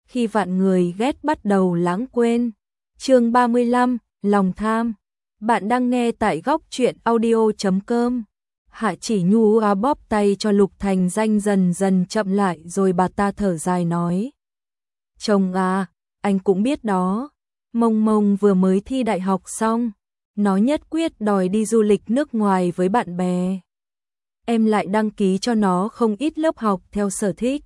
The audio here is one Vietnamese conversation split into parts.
khi vạn người ghét bắt đầu lãng quên. Chương 35, lòng tham. Bạn đang nghe tại góc truyện audio.com. Hạ Chỉ Nhu bóp tay cho Lục Thành Danh dần dần chậm lại rồi bà ta thở dài nói. Chồng à, anh cũng biết đó, Mông Mông vừa mới thi đại học xong, nó nhất quyết đòi đi du lịch nước ngoài với bạn bè. Em lại đăng ký cho nó không ít lớp học theo sở thích.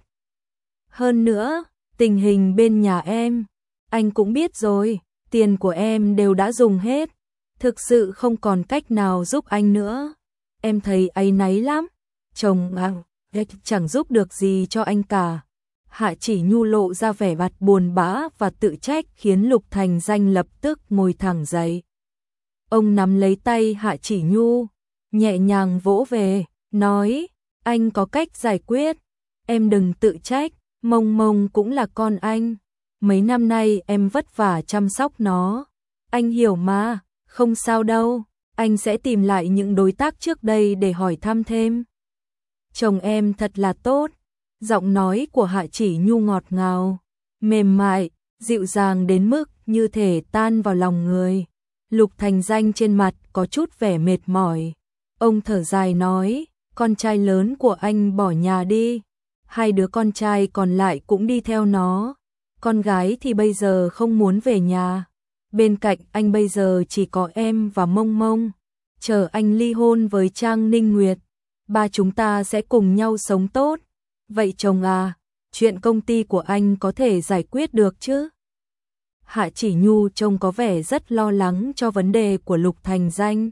Hơn nữa, tình hình bên nhà em, anh cũng biết rồi, tiền của em đều đã dùng hết, thực sự không còn cách nào giúp anh nữa. Em thấy áy náy lắm, chồng à, chẳng giúp được gì cho anh cả. Hạ Chỉ Nhu lộ ra vẻ mặt buồn bã và tự trách khiến Lục Thành Danh lập tức ngồi thẳng dậy. Ông nắm lấy tay Hạ Chỉ Nhu, nhẹ nhàng vỗ về, nói, anh có cách giải quyết, em đừng tự trách, Mông Mông cũng là con anh, mấy năm nay em vất vả chăm sóc nó, anh hiểu mà, không sao đâu, anh sẽ tìm lại những đối tác trước đây để hỏi thăm thêm. Chồng em thật là tốt. Giọng nói của Hạ Chỉ Nhu ngọt ngào, mềm mại, dịu dàng đến mức như thể tan vào lòng người. Lục Thành Danh trên mặt có chút vẻ mệt mỏi. Ông thở dài nói, con trai lớn của anh bỏ nhà đi, hai đứa con trai còn lại cũng đi theo nó. Con gái thì bây giờ không muốn về nhà. Bên cạnh anh bây giờ chỉ có em và Mông Mông. Chờ anh ly hôn với Trang Ninh Nguyệt, ba chúng ta sẽ cùng nhau sống tốt. Vậy chồng à, chuyện công ty của anh có thể giải quyết được chứ? Hạ Chỉ Nhu trông có vẻ rất lo lắng cho vấn đề của Lục Thành Danh.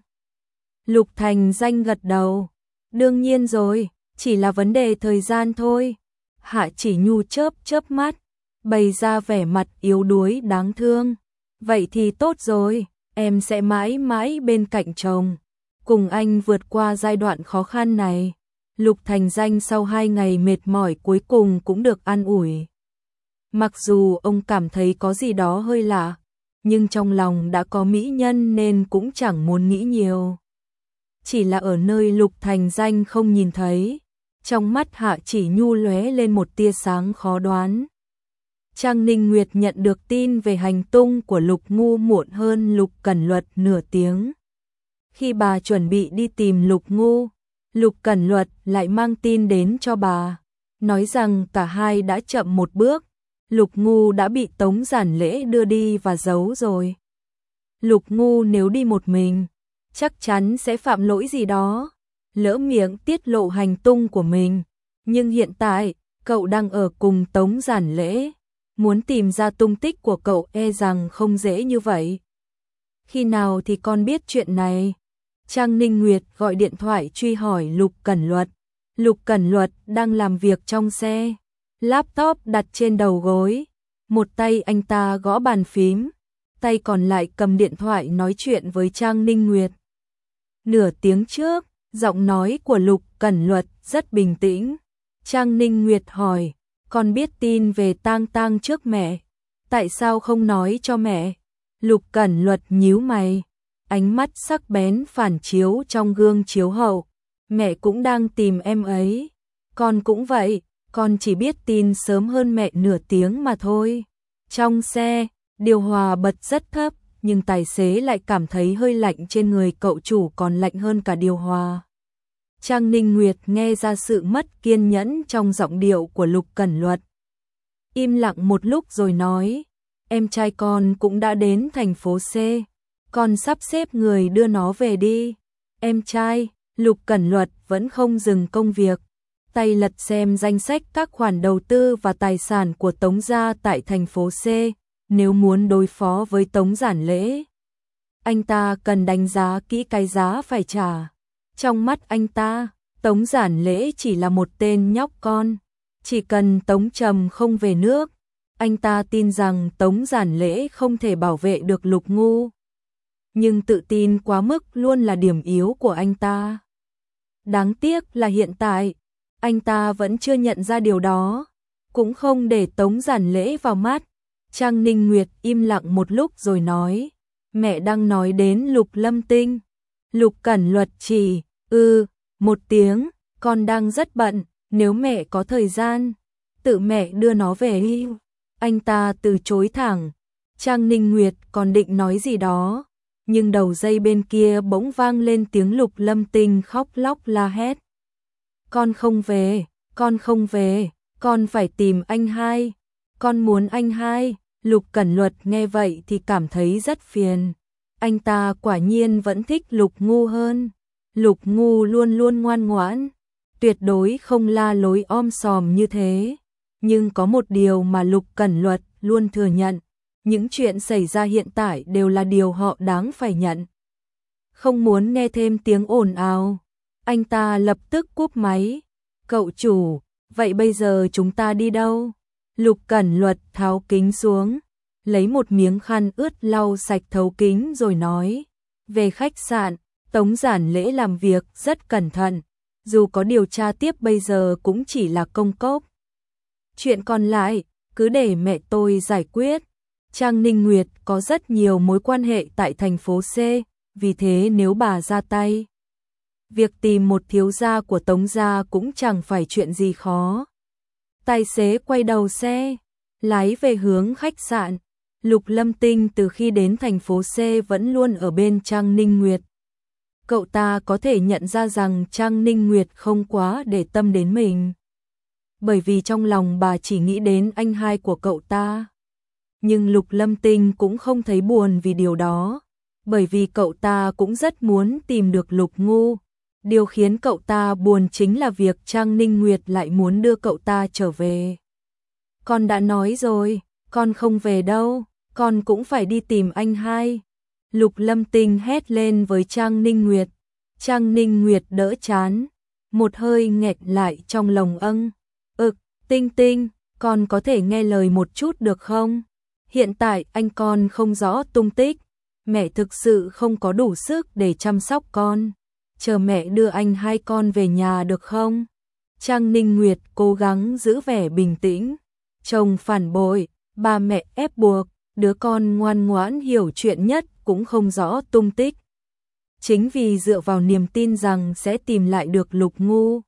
Lục Thành Danh gật đầu. Đương nhiên rồi, chỉ là vấn đề thời gian thôi. Hạ Chỉ Nhu chớp chớp mắt, bày ra vẻ mặt yếu đuối đáng thương. Vậy thì tốt rồi, em sẽ mãi mãi bên cạnh chồng, cùng anh vượt qua giai đoạn khó khăn này. Lục Thành Danh sau 2 ngày mệt mỏi cuối cùng cũng được an ủi. Mặc dù ông cảm thấy có gì đó hơi lạ, nhưng trong lòng đã có mỹ nhân nên cũng chẳng muốn nghĩ nhiều. Chỉ là ở nơi Lục Thành Danh không nhìn thấy, trong mắt Hạ Chỉ Nhu lóe lên một tia sáng khó đoán. Trang Ninh Nguyệt nhận được tin về hành tung của Lục Ngu muộn hơn Lục Cẩn Luật nửa tiếng. Khi bà chuẩn bị đi tìm Lục Ngu, Lục Cẩn Luật lại mang tin đến cho bà, nói rằng cả hai đã chậm một bước, Lục Ngu đã bị Tống Giản Lễ đưa đi và giấu rồi. Lục Ngu nếu đi một mình, chắc chắn sẽ phạm lỗi gì đó, lỡ miệng tiết lộ hành tung của mình, nhưng hiện tại, cậu đang ở cùng Tống Giản Lễ, muốn tìm ra tung tích của cậu e rằng không dễ như vậy. Khi nào thì con biết chuyện này? Trang Ninh Nguyệt gọi điện thoại truy hỏi Lục Cẩn Luật. Lục Cẩn Luật đang làm việc trong xe, laptop đặt trên đầu gối, một tay anh ta gõ bàn phím, tay còn lại cầm điện thoại nói chuyện với Trang Ninh Nguyệt. Nửa tiếng trước, giọng nói của Lục Cẩn Luật rất bình tĩnh. Trang Ninh Nguyệt hỏi, con biết tin về Tang Tang trước mẹ, tại sao không nói cho mẹ? Lục Cẩn Luật nhíu mày, ánh mắt sắc bén phản chiếu trong gương chiếu hậu. Mẹ cũng đang tìm em ấy. Con cũng vậy, con chỉ biết tin sớm hơn mẹ nửa tiếng mà thôi. Trong xe, điều hòa bật rất thấp, nhưng tài xế lại cảm thấy hơi lạnh trên người cậu chủ còn lạnh hơn cả điều hòa. Trang Ninh Nguyệt nghe ra sự mất kiên nhẫn trong giọng điệu của Lục Cẩn Luật. Im lặng một lúc rồi nói, em trai con cũng đã đến thành phố C. Con sắp xếp người đưa nó về đi. Em trai, Lục Cẩn Luật vẫn không dừng công việc. Tay lật xem danh sách các khoản đầu tư và tài sản của Tống gia tại thành phố C. Nếu muốn đối phó với Tống Giản Lễ, anh ta cần đánh giá kỹ cái giá phải trả. Trong mắt anh ta, Tống Giản Lễ chỉ là một tên nhóc con. Chỉ cần Tống Trầm không về nước, anh ta tin rằng Tống Giản Lễ không thể bảo vệ được Lục Ngu. Nhưng tự tin quá mức luôn là điểm yếu của anh ta. Đáng tiếc là hiện tại, anh ta vẫn chưa nhận ra điều đó, cũng không để Tống Giản Lễ vào mắt. Trang Ninh Nguyệt im lặng một lúc rồi nói, mẹ đang nói đến Lục Lâm Tinh. Lục Cẩn Luật chỉ, một tiếng, con đang rất bận, nếu mẹ có thời gian, tự mẹ đưa nó về đi. Anh ta từ chối thẳng. Trang Ninh Nguyệt còn định nói gì đó, nhưng đầu dây bên kia bỗng vang lên tiếng Lục Lâm Tinh khóc lóc la hét. Con không về, con không về, con phải tìm anh hai, con muốn anh hai. Lục Cẩn Luật nghe vậy thì cảm thấy rất phiền. Anh ta quả nhiên vẫn thích Lục Ngu hơn. Lục Ngu luôn luôn ngoan ngoãn, tuyệt đối không la lối om sòm như thế. Nhưng có một điều mà Lục Cẩn Luật luôn thừa nhận, những chuyện xảy ra hiện tại đều là điều họ đáng phải nhận. Không muốn nghe thêm tiếng ồn ào, anh ta lập tức cúp máy. Cậu chủ, vậy bây giờ chúng ta đi đâu? Lục Cẩn Luật tháo kính xuống, lấy một miếng khăn ướt lau sạch thấu kính rồi nói. Về khách sạn. Tống Giản Lễ làm việc rất cẩn thận, dù có điều tra tiếp bây giờ cũng chỉ là công cốc. Chuyện còn lại, cứ để mẹ tôi giải quyết. Trang Ninh Nguyệt có rất nhiều mối quan hệ tại thành phố C, vì thế nếu bà ra tay, việc tìm một thiếu gia của Tống gia cũng chẳng phải chuyện gì khó. Tài xế quay đầu xe, lái về hướng khách sạn. Lục Lâm Tinh từ khi đến thành phố C vẫn luôn ở bên Trang Ninh Nguyệt. Cậu ta có thể nhận ra rằng Trang Ninh Nguyệt không quá để tâm đến mình, bởi vì trong lòng bà chỉ nghĩ đến anh hai của cậu ta. Nhưng Lục Lâm Tinh cũng không thấy buồn vì điều đó, bởi vì cậu ta cũng rất muốn tìm được Lục Ngu. Điều khiến cậu ta buồn chính là việc Trang Ninh Nguyệt lại muốn đưa cậu ta trở về. Con đã nói rồi, con không về đâu, con cũng phải đi tìm anh hai. Lục Lâm Tinh hét lên với Trang Ninh Nguyệt. Trang Ninh Nguyệt đỡ chán, một hơi nghẹn lại trong lồng âng. Tinh Tinh, con có thể nghe lời một chút được không? Hiện tại anh con không rõ tung tích, mẹ thực sự không có đủ sức để chăm sóc con. Chờ mẹ đưa anh hai con về nhà được không? Trang Ninh Nguyệt cố gắng giữ vẻ bình tĩnh. Chồng phản bội, ba mẹ ép buộc, đứa con ngoan ngoãn hiểu chuyện nhất cũng không rõ tung tích. Chính vì dựa vào niềm tin rằng sẽ tìm lại được Lục Ngu,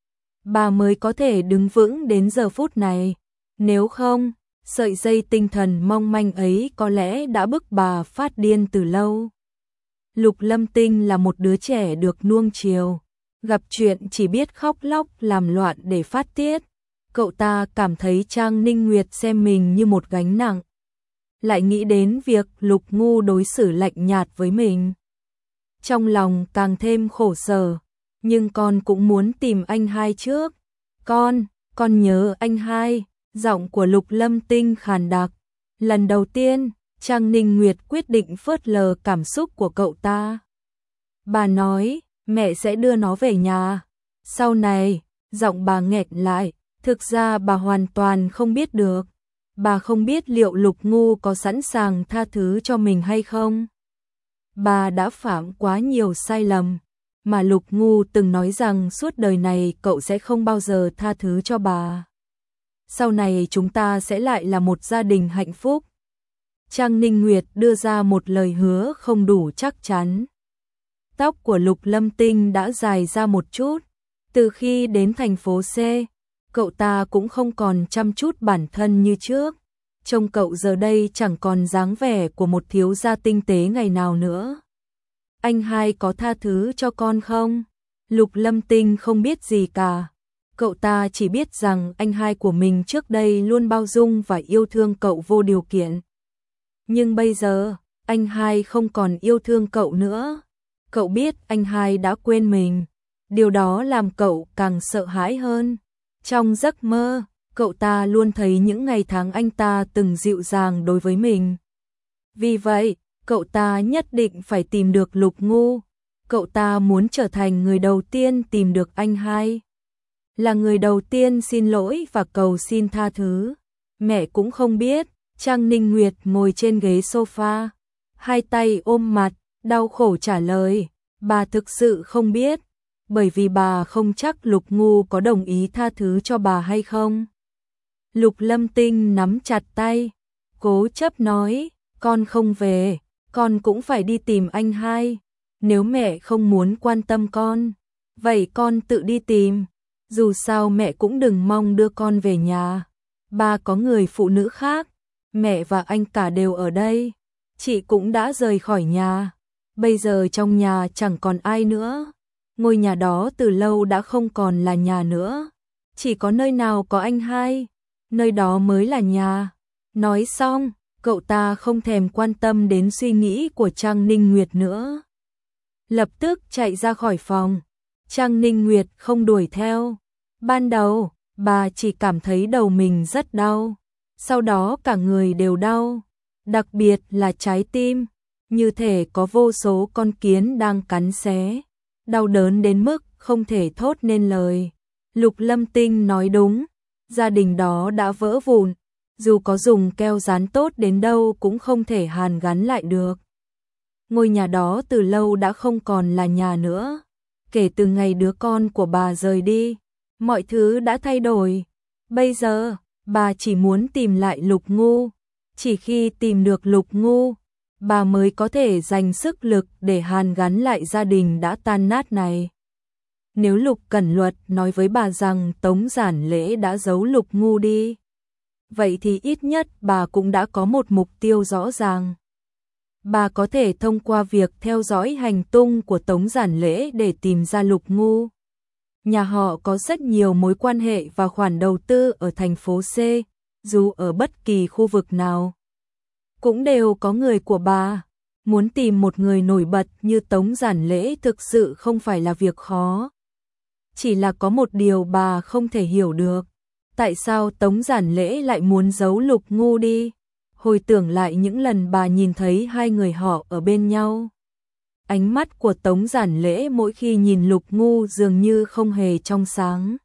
bà mới có thể đứng vững đến giờ phút này. Nếu không, sợi dây tinh thần mong manh ấy có lẽ đã bức bà phát điên từ lâu. Lục Lâm Tinh là một đứa trẻ được nuông chiều, gặp chuyện chỉ biết khóc lóc làm loạn để phát tiết. Cậu ta cảm thấy Trang Ninh Nguyệt xem mình như một gánh nặng, lại nghĩ đến việc Lục Ngu đối xử lạnh nhạt với mình. Trong lòng càng thêm khổ sở, nhưng con cũng muốn tìm anh hai trước. Con nhớ anh hai. Giọng của Lục Lâm Tinh khàn đặc. Lần đầu tiên, Trang Ninh Nguyệt quyết định phớt lờ cảm xúc của cậu ta. Bà nói, mẹ sẽ đưa nó về nhà. Sau này, giọng bà nghẹn lại, thực ra bà hoàn toàn không biết được. Bà không biết liệu Lục Ngu có sẵn sàng tha thứ cho mình hay không. Bà đã phạm quá nhiều sai lầm, mà Lục Ngu từng nói rằng suốt đời này cậu sẽ không bao giờ tha thứ cho bà. Sau này chúng ta sẽ lại là một gia đình hạnh phúc. Trang Ninh Nguyệt đưa ra một lời hứa không đủ chắc chắn. Tóc của Lục Lâm Tinh đã dài ra một chút. Từ khi đến thành phố C, cậu ta cũng không còn chăm chút bản thân như trước. Trông cậu giờ đây chẳng còn dáng vẻ của một thiếu gia tinh tế ngày nào nữa. Anh hai có tha thứ cho con không? Lục Lâm Tinh không biết gì cả. Cậu ta chỉ biết rằng anh hai của mình trước đây luôn bao dung và yêu thương cậu vô điều kiện. Nhưng bây giờ, anh hai không còn yêu thương cậu nữa. Cậu biết anh hai đã quên mình. Điều đó làm cậu càng sợ hãi hơn. Trong giấc mơ, cậu ta luôn thấy những ngày tháng anh ta từng dịu dàng đối với mình. Vì vậy, cậu ta nhất định phải tìm được Lục Ngu. Cậu ta muốn trở thành người đầu tiên tìm được anh hai. Là người đầu tiên xin lỗi và cầu xin tha thứ. Mẹ cũng không biết. Trang Ninh Nguyệt ngồi trên ghế sofa, hai tay ôm mặt, đau khổ trả lời. Bà thực sự không biết, bởi vì bà không chắc Lục Ngu có đồng ý tha thứ cho bà hay không. Lục Lâm Tinh nắm chặt tay, cố chấp nói, con không về, con cũng phải đi tìm anh hai. Nếu mẹ không muốn quan tâm con, vậy con tự đi tìm. Dù sao mẹ cũng đừng mong đưa con về nhà. Bà có người phụ nữ khác. mẹ và anh cả đều ở đây. Chị cũng đã rời khỏi nhà. Bây giờ trong nhà chẳng còn ai nữa. Ngôi nhà đó từ lâu đã không còn là nhà nữa. Chỉ có nơi nào có anh hai, nơi đó mới là nhà. Nói xong, cậu ta không thèm quan tâm đến suy nghĩ của Trang Ninh Nguyệt nữa. Lập tức chạy ra khỏi phòng. Trang Ninh Nguyệt không đuổi theo. Ban đầu, bà chỉ cảm thấy đầu mình rất đau. Sau đó cả người đều đau. Đặc biệt là trái tim. Như thể có vô số con kiến đang cắn xé. Đau đớn đến mức không thể thốt nên lời. Lục Lâm Tinh nói đúng. Gia đình đó đã vỡ vụn. Dù có dùng keo dán tốt đến đâu cũng không thể hàn gắn lại được. Ngôi nhà đó từ lâu đã không còn là nhà nữa. Kể từ ngày đứa con của bà rời đi, mọi thứ đã thay đổi. Bây giờ, bà chỉ muốn tìm lại Lục Ngu. Chỉ khi tìm được Lục Ngu, bà mới có thể dành sức lực để hàn gắn lại gia đình đã tan nát này. Nếu Lục Cẩn Luật nói với bà rằng Tống Giản Lễ đã giấu Lục Ngu đi, vậy thì ít nhất bà cũng đã có một mục tiêu rõ ràng. Bà có thể thông qua việc theo dõi hành tung của Tống Giản Lễ để tìm ra Lục Ngu. Nhà họ có rất nhiều mối quan hệ và khoản đầu tư ở thành phố C, dù ở bất kỳ khu vực nào cũng đều có người của bà. Muốn tìm một người nổi bật như Tống Giản Lễ thực sự không phải là việc khó. Chỉ là có một điều bà không thể hiểu được. Tại sao Tống Giản Lễ lại muốn giấu Lục Ngu đi? Hồi tưởng lại những lần bà nhìn thấy hai người họ ở bên nhau. Ánh mắt của Tống Giản Lễ mỗi khi nhìn Lục Ngu dường như không hề trong sáng.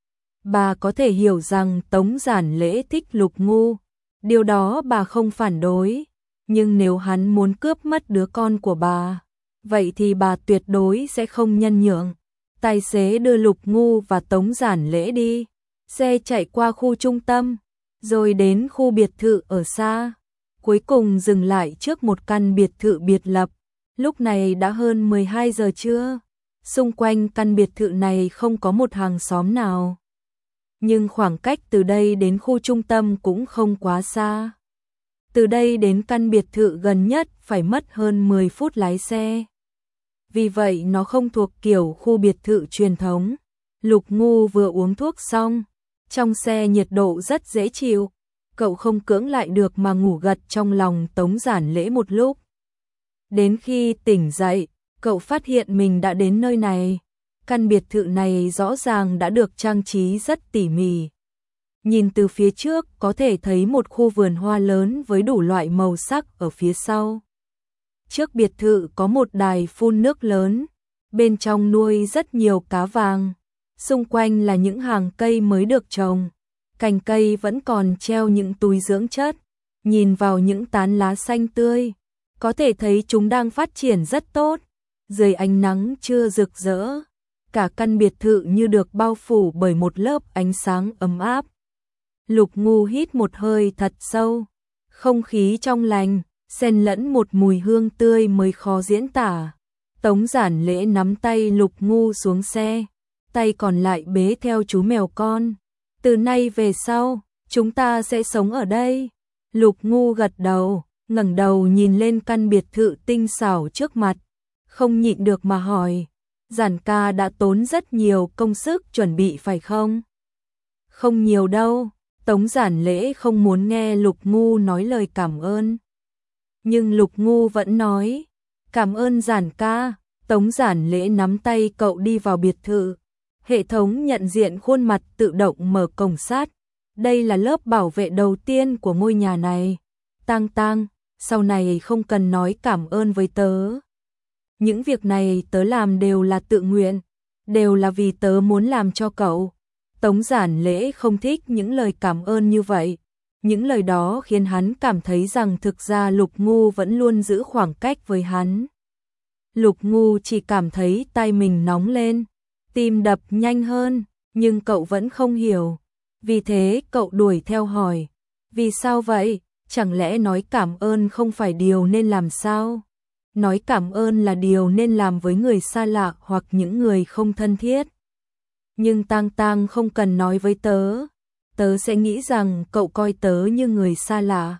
Bà có thể hiểu rằng Tống Giản Lễ thích Lục Ngu. Điều đó bà không phản đối. Nhưng nếu hắn muốn cướp mất đứa con của bà, vậy thì bà tuyệt đối sẽ không nhân nhượng. Tài xế đưa Lục Ngu và Tống Giản Lễ đi. Xe chạy qua khu trung tâm, rồi đến khu biệt thự ở xa. Cuối cùng dừng lại trước một căn biệt thự biệt lập. Lúc này đã hơn 12 giờ trưa. Xung quanh căn biệt thự này không có một hàng xóm nào. Nhưng khoảng cách từ đây đến khu trung tâm cũng không quá xa. Từ đây đến căn biệt thự gần nhất phải mất hơn 10 phút lái xe. Vì vậy nó không thuộc kiểu khu biệt thự truyền thống. Lục Ngu vừa uống thuốc xong. Trong xe nhiệt độ rất dễ chịu. Cậu không cưỡng lại được mà ngủ gật trong lòng Tống Giản Lễ một lúc. Đến khi tỉnh dậy, cậu phát hiện mình đã đến nơi này. Căn biệt thự này rõ ràng đã được trang trí rất tỉ mỉ. Nhìn từ phía trước có thể thấy một khu vườn hoa lớn với đủ loại màu sắc ở phía sau. Trước biệt thự có một đài phun nước lớn, bên trong nuôi rất nhiều cá vàng. Xung quanh là những hàng cây mới được trồng. Cành cây vẫn còn treo những túi dưỡng chất. Nhìn vào những tán lá xanh tươi, có thể thấy chúng đang phát triển rất tốt. Dưới ánh nắng chưa rực rỡ, cả căn biệt thự như được bao phủ bởi một lớp ánh sáng ấm áp. Lục Ngu hít một hơi thật sâu. Không khí trong lành, xen lẫn một mùi hương tươi mới khó diễn tả. Tống Giản Lễ nắm tay Lục Ngu xuống xe, tay còn lại bế theo chú mèo con. Từ nay về sau, chúng ta sẽ sống ở đây. Lục Ngu gật đầu, ngẩng đầu nhìn lên căn biệt thự tinh xảo trước mặt. Không nhịn được mà hỏi, Giản ca đã tốn rất nhiều công sức chuẩn bị phải không? Không nhiều đâu. Tống Giản Lễ không muốn nghe Lục Ngu nói lời cảm ơn. Nhưng Lục Ngu vẫn nói, cảm ơn Giản ca. Tống Giản Lễ nắm tay cậu đi vào biệt thự. Hệ thống nhận diện khuôn mặt tự động mở cổng sắt. Đây là lớp bảo vệ đầu tiên của ngôi nhà này. Tang Tang, sau này không cần nói cảm ơn với tớ. Những việc này tớ làm đều là tự nguyện, đều là vì tớ muốn làm cho cậu. Tống Giản Lễ không thích những lời cảm ơn như vậy. Những lời đó khiến hắn cảm thấy rằng thực ra Lục Ngu vẫn luôn giữ khoảng cách với hắn. Lục Ngu chỉ cảm thấy tay mình nóng lên, tim đập nhanh hơn, nhưng cậu vẫn không hiểu. Vì thế cậu đuổi theo hỏi, vì sao vậy? Chẳng lẽ nói cảm ơn không phải điều nên làm sao? Nói cảm ơn là điều nên làm với người xa lạ hoặc những người không thân thiết. Nhưng Tang Tang không cần nói với tớ. Tớ sẽ nghĩ rằng cậu coi tớ như người xa lạ.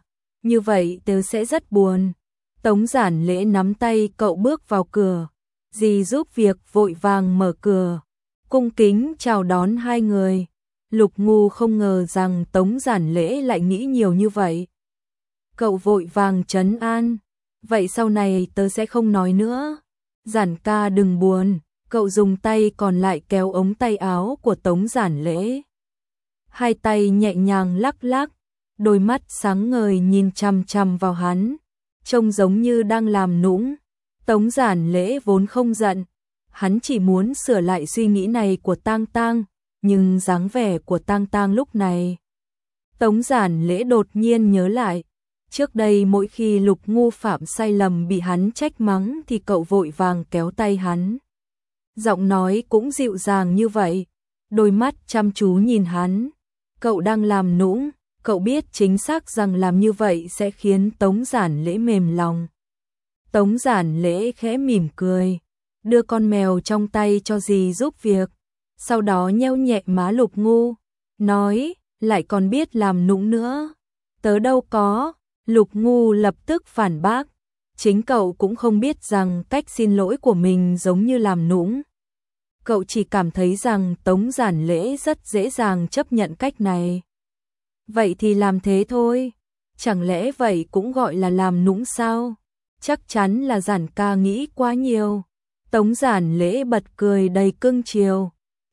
như vậy tớ sẽ rất buồn. Tống Giản Lễ nắm tay cậu bước vào cửa, dì giúp việc vội vàng mở cửa, cung kính chào đón hai người. Lục Ngu không ngờ rằng Tống Giản Lễ lại nghĩ nhiều như vậy. Cậu vội vàng trấn an, vậy sau này tớ sẽ không nói nữa. Giản ca đừng buồn, cậu dùng tay còn lại kéo ống tay áo của Tống Giản Lễ. Hai tay nhẹ nhàng lắc lắc, đôi mắt sáng ngời nhìn chằm chằm vào hắn, trông giống như đang làm nũng. Tống Giản Lễ vốn không giận, hắn chỉ muốn sửa lại suy nghĩ này của Tang Tang, nhưng dáng vẻ của Tang Tang lúc này. Tống Giản Lễ đột nhiên nhớ lại, trước đây mỗi khi Lục Ngu phạm sai lầm bị hắn trách mắng thì cậu vội vàng kéo tay hắn. Giọng nói cũng dịu dàng như vậy, đôi mắt chăm chú nhìn hắn. Cậu đang làm nũng, cậu biết chính xác rằng làm như vậy sẽ khiến Tống Giản Lễ mềm lòng. Tống Giản Lễ khẽ mỉm cười, đưa con mèo trong tay cho dì giúp việc, sau đó nheo nhẹ má Lục Ngu, nói, lại còn biết làm nũng nữa. Tớ đâu có. Lục Ngu lập tức phản bác, chính cậu cũng không biết rằng cách xin lỗi của mình giống như làm nũng. Cậu chỉ cảm thấy rằng Tống Giản Lễ rất dễ dàng chấp nhận cách này. Vậy thì làm thế thôi, chẳng lẽ vậy cũng gọi là làm nũng sao? Chắc chắn là Giản ca nghĩ quá nhiều. Tống Giản Lễ bật cười đầy cưng chiều.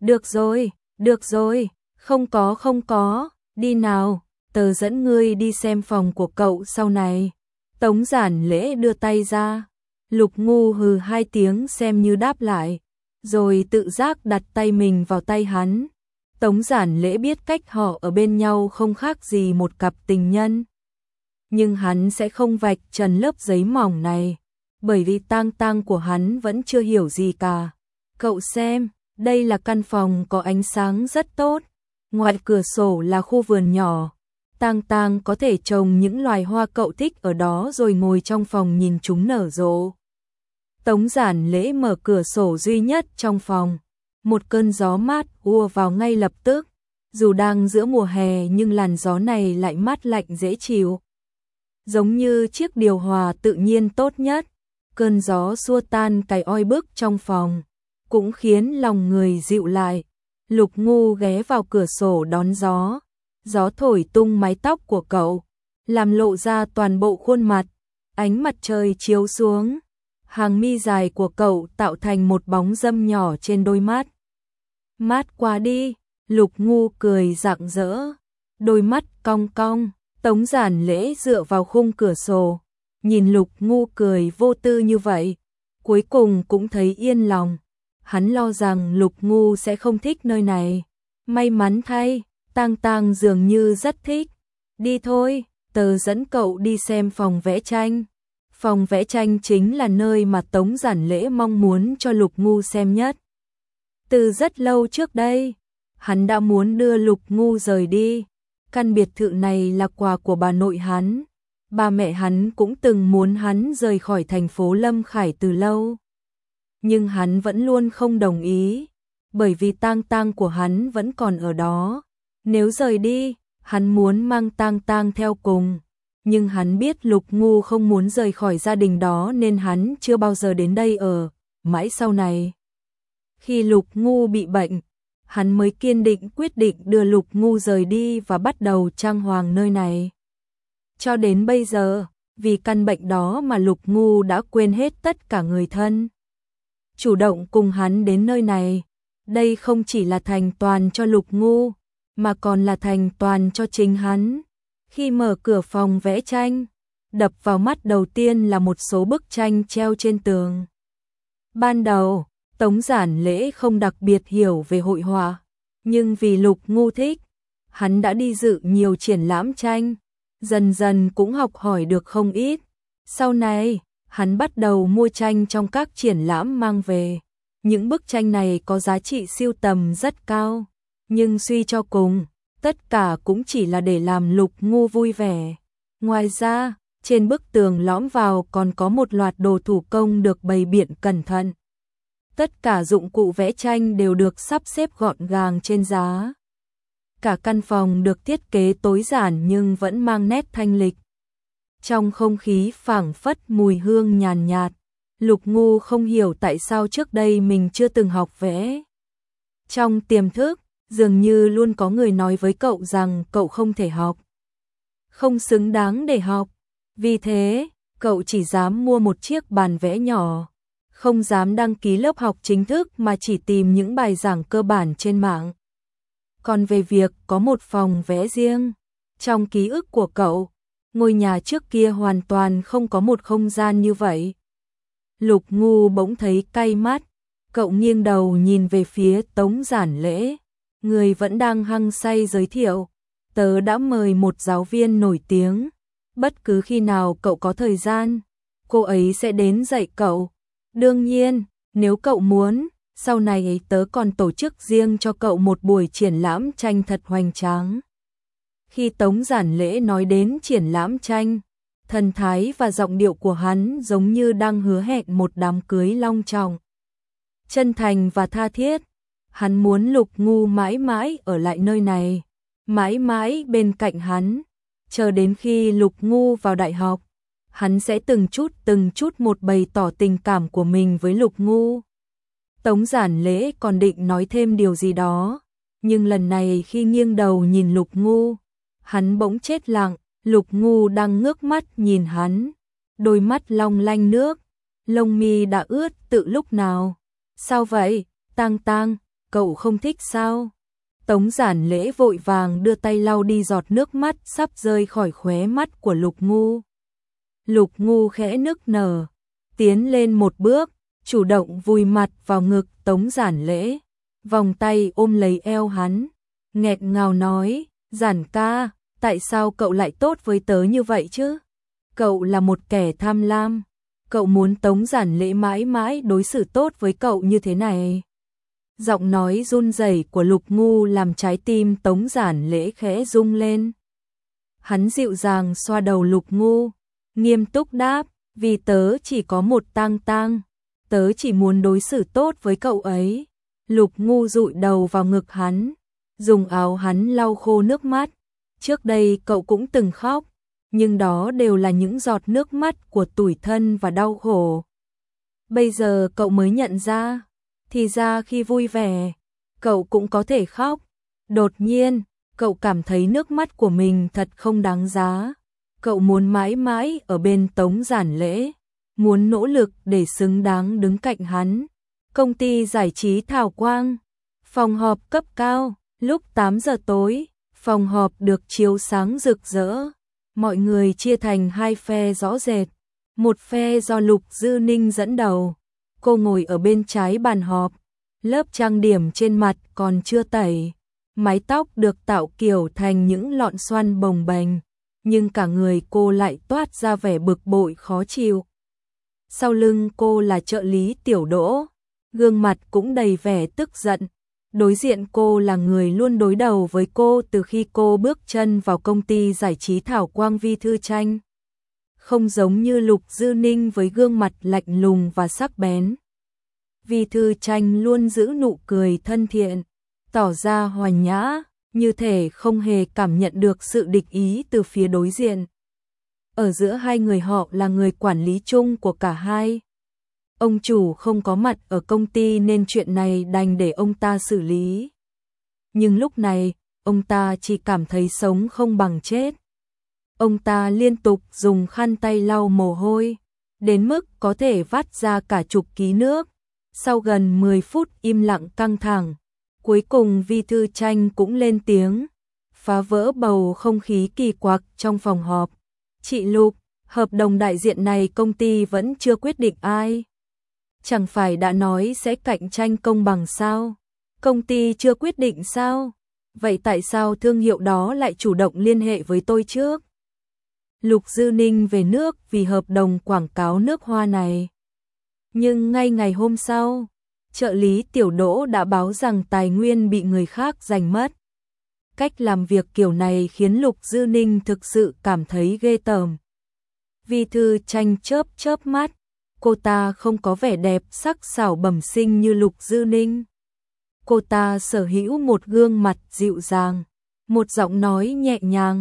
Được rồi, không có, đi nào, tớ dẫn ngươi đi xem phòng của cậu sau này. Tống Giản Lễ đưa tay ra, Lục Ngu hừ hai tiếng xem như đáp lại, rồi tự giác đặt tay mình vào tay hắn. Tống Giản Lễ biết cách họ ở bên nhau không khác gì một cặp tình nhân. Nhưng hắn sẽ không vạch trần lớp giấy mỏng này, bởi vì Tang Tang của hắn vẫn chưa hiểu gì cả. Cậu xem, đây là căn phòng có ánh sáng rất tốt, ngoài cửa sổ là khu vườn nhỏ. Tang Tang có thể trồng những loài hoa cậu thích ở đó rồi ngồi trong phòng nhìn chúng nở rộ. Tống Giản Lễ mở cửa sổ duy nhất trong phòng. Một cơn gió mát ùa vào ngay lập tức. Dù đang giữa mùa hè nhưng làn gió này lại mát lạnh dễ chịu. Giống như chiếc điều hòa tự nhiên tốt nhất. Cơn gió xua tan cái oi bức trong phòng, cũng khiến lòng người dịu lại. Lục Ngu ghé vào cửa sổ đón gió. Gió thổi tung mái tóc của cậu, làm lộ ra toàn bộ khuôn mặt. Ánh mặt trời chiếu xuống, hàng mi dài của cậu tạo thành một bóng râm nhỏ trên đôi mắt. Mát quá đi, Lục Ngu cười rạng rỡ, đôi mắt cong cong. Tống Giản Lễ dựa vào khung cửa sổ, nhìn Lục Ngu cười vô tư như vậy, cuối cùng cũng thấy yên lòng. Hắn lo rằng Lục Ngu sẽ không thích nơi này. May mắn thay, Tang Tang dường như rất thích. Đi thôi, tớ dẫn cậu đi xem phòng vẽ tranh. Phòng vẽ tranh chính là nơi mà Tống Giản Lễ mong muốn cho Lục Ngu xem nhất. Từ rất lâu trước đây, hắn đã muốn đưa Lục Ngu rời đi. Căn biệt thự này là quà của bà nội hắn. Ba mẹ hắn cũng từng muốn hắn rời khỏi thành phố Lâm Khải từ lâu. Nhưng hắn vẫn luôn không đồng ý, bởi vì Tang Tang của hắn vẫn còn ở đó. Nếu rời đi, hắn muốn mang Tang Tang theo cùng. Nhưng hắn biết Lục Ngu không muốn rời khỏi gia đình đó nên hắn chưa bao giờ đến đây ở. Mãi sau này, khi Lục Ngu bị bệnh, hắn mới kiên định quyết định đưa Lục Ngu rời đi và bắt đầu trang hoàng nơi này. Cho đến bây giờ, vì căn bệnh đó mà Lục Ngu đã quên hết tất cả người thân. Chủ động cùng hắn đến nơi này, đây không chỉ là thành toàn cho Lục Ngu, mà còn là thành toàn cho chính hắn. Khi mở cửa phòng vẽ tranh, đập vào mắt đầu tiên là một số bức tranh treo trên tường. Ban đầu, Tống Giản Lễ không đặc biệt hiểu về hội họa, nhưng vì Lục Ngu thích, hắn đã đi dự nhiều triển lãm tranh, dần dần cũng học hỏi được không ít. Sau này, hắn bắt đầu mua tranh trong các triển lãm mang về. Những bức tranh này có giá trị sưu tầm rất cao, nhưng suy cho cùng, tất cả cũng chỉ là để làm Lục Ngu vui vẻ. Ngoài ra, trên bức tường lõm vào còn có một loạt đồ thủ công được bày biện cẩn thận. Tất cả dụng cụ vẽ tranh đều được sắp xếp gọn gàng trên giá. Cả căn phòng được thiết kế tối giản nhưng vẫn mang nét thanh lịch. Trong không khí phảng phất mùi hương nhàn nhạt, Lục Ngu không hiểu tại sao trước đây mình chưa từng học vẽ. Trong tiềm thức, dường như luôn có người nói với cậu rằng cậu không thể học, không xứng đáng để học. Vì thế, cậu chỉ dám mua một chiếc bàn vẽ nhỏ, không dám đăng ký lớp học chính thức mà chỉ tìm những bài giảng cơ bản trên mạng. Còn về việc có một phòng vẽ riêng, trong ký ức của cậu, ngôi nhà trước kia hoàn toàn không có một không gian như vậy. Lục Ngu bỗng thấy cay mắt, cậu nghiêng đầu nhìn về phía Tống Giản Lễ, người vẫn đang hăng say giới thiệu, tớ đã mời một giáo viên nổi tiếng, bất cứ khi nào cậu có thời gian, cô ấy sẽ đến dạy cậu. Đương nhiên, nếu cậu muốn, sau này tớ còn tổ chức riêng cho cậu một buổi triển lãm tranh thật hoành tráng. Khi Tống Giản Lễ nói đến triển lãm tranh, thần thái và giọng điệu của hắn giống như đang hứa hẹn một đám cưới long trọng, chân thành và tha thiết. Hắn muốn Lục Ngu mãi mãi ở lại nơi này, mãi mãi bên cạnh hắn, chờ đến khi Lục Ngu vào đại học, hắn sẽ từng chút một bày tỏ tình cảm của mình với Lục Ngu. Tống Giản Lễ còn định nói thêm điều gì đó, nhưng lần này khi nghiêng đầu nhìn Lục Ngu, hắn bỗng chết lặng. Lục Ngu đang ngước mắt nhìn hắn, đôi mắt long lanh nước, lông mi đã ướt từ lúc nào. Sao vậy, Tang Tang, cậu không thích sao? Tống Giản Lễ vội vàng đưa tay lau đi giọt nước mắt sắp rơi khỏi khóe mắt của Lục Ngu. Lục Ngu khẽ nức nở, tiến lên một bước, chủ động vùi mặt vào ngực Tống Giản Lễ, vòng tay ôm lấy eo hắn, nghẹn ngào nói, Giản ca, tại sao cậu lại tốt với tớ như vậy chứ? Cậu là một kẻ tham lam, cậu muốn Tống Giản Lễ mãi mãi đối xử tốt với cậu như thế này. Giọng nói run rẩy của Lục Ngu làm trái tim Tống Giản Lễ khẽ rung lên. Hắn dịu dàng xoa đầu Lục Ngu, nghiêm túc đáp, vì tớ chỉ có một Tang Tang, tớ chỉ muốn đối xử tốt với cậu ấy. Lục Ngu dụi đầu vào ngực hắn, dùng áo hắn lau khô nước mắt. Trước đây cậu cũng từng khóc, nhưng đó đều là những giọt nước mắt của tủi thân và đau khổ. Bây giờ cậu mới nhận ra, thì ra khi vui vẻ, cậu cũng có thể khóc. Đột nhiên, cậu cảm thấy nước mắt của mình thật không đáng giá. Cậu muốn mãi mãi ở bên Tống Giản Lễ, muốn nỗ lực để xứng đáng đứng cạnh hắn. Công ty giải trí Thảo Quang, phòng họp cấp cao, lúc 8 giờ tối. Phòng họp được chiếu sáng rực rỡ, mọi người chia thành hai phe rõ rệt. Một phe do Lục Dư Ninh dẫn đầu, cô ngồi ở bên trái bàn họp, lớp trang điểm trên mặt còn chưa tẩy, mái tóc được tạo kiểu thành những lọn xoăn bồng bềnh, nhưng cả người cô lại toát ra vẻ bực bội khó chịu. Sau lưng cô là trợ lý Tiểu Đỗ, gương mặt cũng đầy vẻ tức giận. Đối diện cô là người luôn đối đầu với cô từ khi cô bước chân vào công ty giải trí Thảo Quang Vi Thư Tranh. Không giống như Lục Dư Ninh với gương mặt lạnh lùng và sắc bén. Vi Thư Tranh luôn giữ nụ cười thân thiện, tỏ ra hòa nhã, như thể không hề cảm nhận được sự địch ý từ phía đối diện. Ở giữa hai người họ là người quản lý chung của cả hai. Ông chủ không có mặt ở công ty nên chuyện này đành để ông ta xử lý. Nhưng lúc này, ông ta chỉ cảm thấy sống không bằng chết. Ông ta liên tục dùng khăn tay lau mồ hôi, đến mức có thể vắt ra cả chục ký nước. Sau gần 10 phút im lặng căng thẳng, cuối cùng Vi Thư Tranh cũng lên tiếng, phá vỡ bầu không khí kỳ quặc trong phòng họp. Chị Lục, hợp đồng đại diện này công ty vẫn chưa quyết định ai. Chẳng phải đã nói sẽ cạnh tranh công bằng sao? Công ty chưa quyết định sao? Vậy tại sao thương hiệu đó lại chủ động liên hệ với tôi trước? Lục Dư Ninh về nước vì hợp đồng quảng cáo nước hoa này. Nhưng ngay ngày hôm sau, trợ lý Tiểu Đỗ đã báo rằng tài nguyên bị người khác giành mất. Cách làm việc kiểu này khiến Lục Dư Ninh thực sự cảm thấy ghê tởm. Vi Thư Tranh chớp mắt, cô ta không có vẻ đẹp sắc sảo bẩm sinh như Lục Dư Ninh. Cô ta sở hữu một gương mặt dịu dàng, một giọng nói nhẹ nhàng,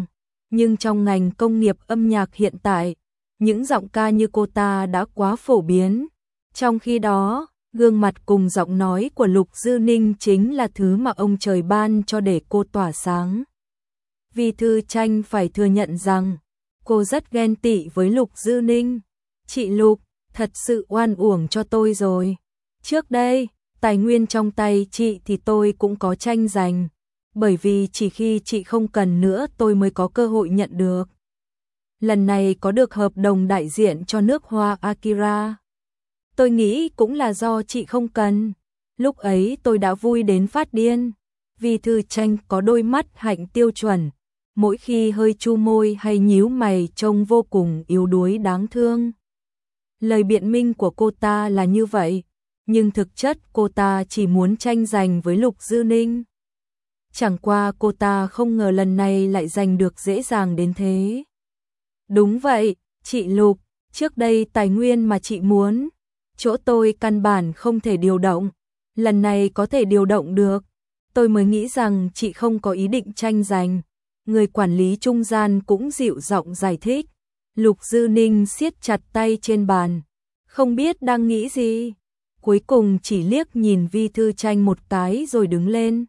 nhưng trong ngành công nghiệp âm nhạc hiện tại, những giọng ca như cô ta đã quá phổ biến. Trong khi đó, gương mặt cùng giọng nói của Lục Dư Ninh chính là thứ mà ông trời ban cho để cô tỏa sáng. Vi Thư Chanh phải thừa nhận rằng, cô rất ghen tị với Lục Dư Ninh. Chị Lục, thật sự oan uổng cho tôi rồi. Trước đây, tài nguyên trong tay chị thì tôi cũng có tranh giành. Bởi vì chỉ khi chị không cần nữa tôi mới có cơ hội nhận được. Lần này có được hợp đồng đại diện cho nước hoa Akira. Tôi nghĩ cũng là do chị không cần. Lúc ấy tôi đã vui đến phát điên. Vi Thư Chanh có đôi mắt hạnh tiêu chuẩn. Mỗi khi hơi chu môi hay nhíu mày trông vô cùng yếu đuối đáng thương. Lời biện minh của cô ta là như vậy. Nhưng thực chất cô ta chỉ muốn tranh giành với Lục Dư Ninh. Chẳng qua cô ta không ngờ lần này lại giành được dễ dàng đến thế. Đúng vậy, chị Lục, trước đây tài nguyên mà chị muốn, chỗ tôi căn bản không thể điều động, lần này có thể điều động được. Tôi mới nghĩ rằng chị không có ý định tranh giành. Người quản lý trung gian cũng dịu giọng giải thích. Lục Dư Ninh siết chặt tay trên bàn, không biết đang nghĩ gì. Cuối cùng chỉ liếc nhìn Vi Thư Chanh một cái rồi đứng lên.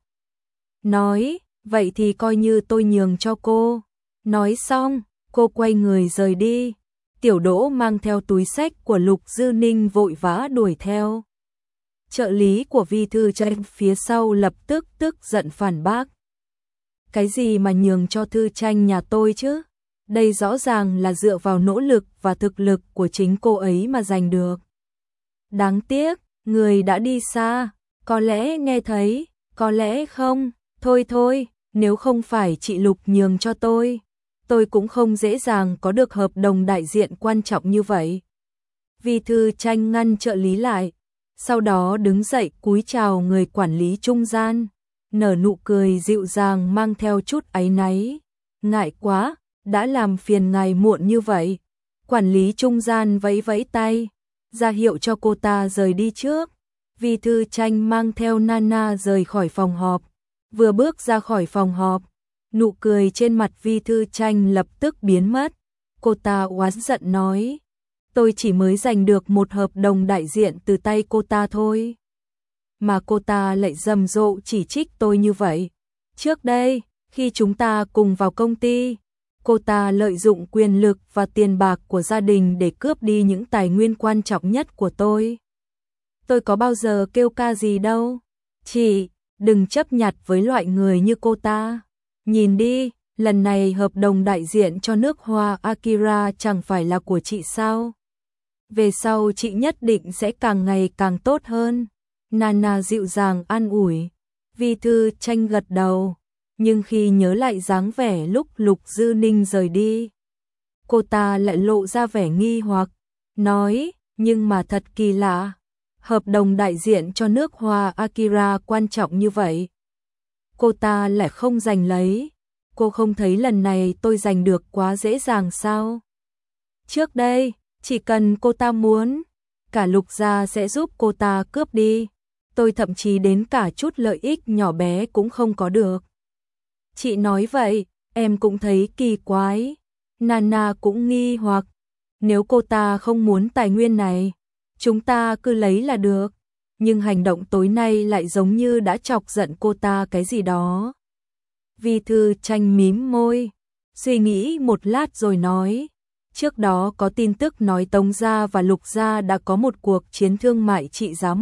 Nói, vậy thì coi như tôi nhường cho cô. Nói xong, cô quay người rời đi. Tiểu Đỗ mang theo túi xách của Lục Dư Ninh vội vã đuổi theo. Trợ lý của Vi Thư Chanh phía sau lập tức tức giận phản bác. Cái gì mà nhường cho Thư Chanh nhà tôi chứ? Đây rõ ràng là dựa vào nỗ lực và thực lực của chính cô ấy mà giành được. Đáng tiếc, người đã đi xa, có lẽ nghe thấy, có lẽ không. Thôi thôi, nếu không phải chị Lục nhường cho tôi cũng không dễ dàng có được hợp đồng đại diện quan trọng như vậy. Vi Thư Chanh ngăn trợ lý lại, sau đó đứng dậy cúi chào người quản lý trung gian, nở nụ cười dịu dàng mang theo chút áy náy. Ngại quá, đã làm phiền ngài muộn như vậy. Quản lý trung gian vẫy vẫy tay, ra hiệu cho cô ta rời đi trước. Vi Thư Chanh mang theo Nana rời khỏi phòng họp. Vừa bước ra khỏi phòng họp, nụ cười trên mặt Vi Thư Chanh lập tức biến mất. Cô ta oán giận nói, tôi chỉ mới giành được một hợp đồng đại diện từ tay cô ta thôi. Mà cô ta lại rầm rộ chỉ trích tôi như vậy. Trước đây, khi chúng ta cùng vào công ty, cô ta lợi dụng quyền lực và tiền bạc của gia đình để cướp đi những tài nguyên quan trọng nhất của tôi. Tôi có bao giờ kêu ca gì đâu. Chị, đừng chấp nhặt với loại người như cô ta. Nhìn đi, lần này hợp đồng đại diện cho nước hoa Akira chẳng phải là của chị sao? Về sau chị nhất định sẽ càng ngày càng tốt hơn. Nana dịu dàng an ủi. Vi Thư Chanh gật đầu, nhưng khi nhớ lại dáng vẻ lúc Lục Dư Ninh rời đi, cô ta lại lộ ra vẻ nghi hoặc, nói, nhưng mà thật kỳ lạ, hợp đồng đại diện cho nước hoa Akira quan trọng như vậy, cô ta lại không giành lấy. Cô không thấy lần này tôi giành được quá dễ dàng sao? Trước đây, chỉ cần cô ta muốn, cả Lục gia sẽ giúp cô ta cướp đi. Tôi thậm chí đến cả chút lợi ích nhỏ bé cũng không có được. Chị nói vậy, em cũng thấy kỳ quái. Nana cũng nghi hoặc, nếu cô ta không muốn tài nguyên này, chúng ta cứ lấy là được. Nhưng hành động tối nay lại giống như đã chọc giận cô ta cái gì đó. Vi Thư Chanh mím môi, suy nghĩ một lát rồi nói, trước đó có tin tức nói Tống gia và Lục gia đã có một cuộc chiến thương mại trị giá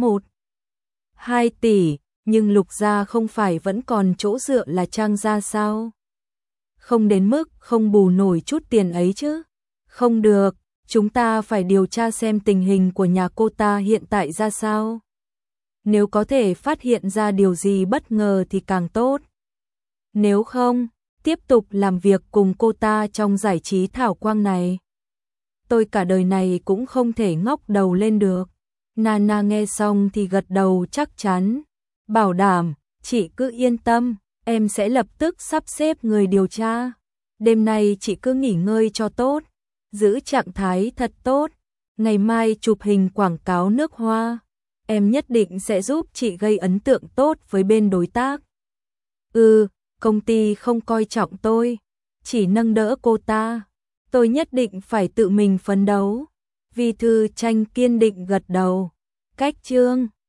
1-2 tỷ, nhưng Lục gia không phải vẫn còn chỗ dựa là Trang gia sao? Không đến mức không bù nổi chút tiền ấy chứ? Không được, chúng ta phải điều tra xem tình hình của nhà cô ta hiện tại ra sao. Nếu có thể phát hiện ra điều gì bất ngờ thì càng tốt. Nếu không, tiếp tục làm việc cùng cô ta trong giải trí thảo quang này. Tôi cả đời này cũng không thể ngóc đầu lên được. Nana nghe xong thì gật đầu chắc chắn. Bảo đảm, chị cứ yên tâm, em sẽ lập tức sắp xếp người điều tra. Đêm nay chị cứ nghỉ ngơi cho tốt, giữ trạng thái thật tốt. Ngày mai chụp hình quảng cáo nước hoa. Em nhất định sẽ giúp chị gây ấn tượng tốt với bên đối tác. Công ty không coi trọng tôi. chỉ nâng đỡ cô ta. Tôi nhất định phải tự mình phấn đấu. Vi Thư Tranh kiên định gật đầu. Cách chương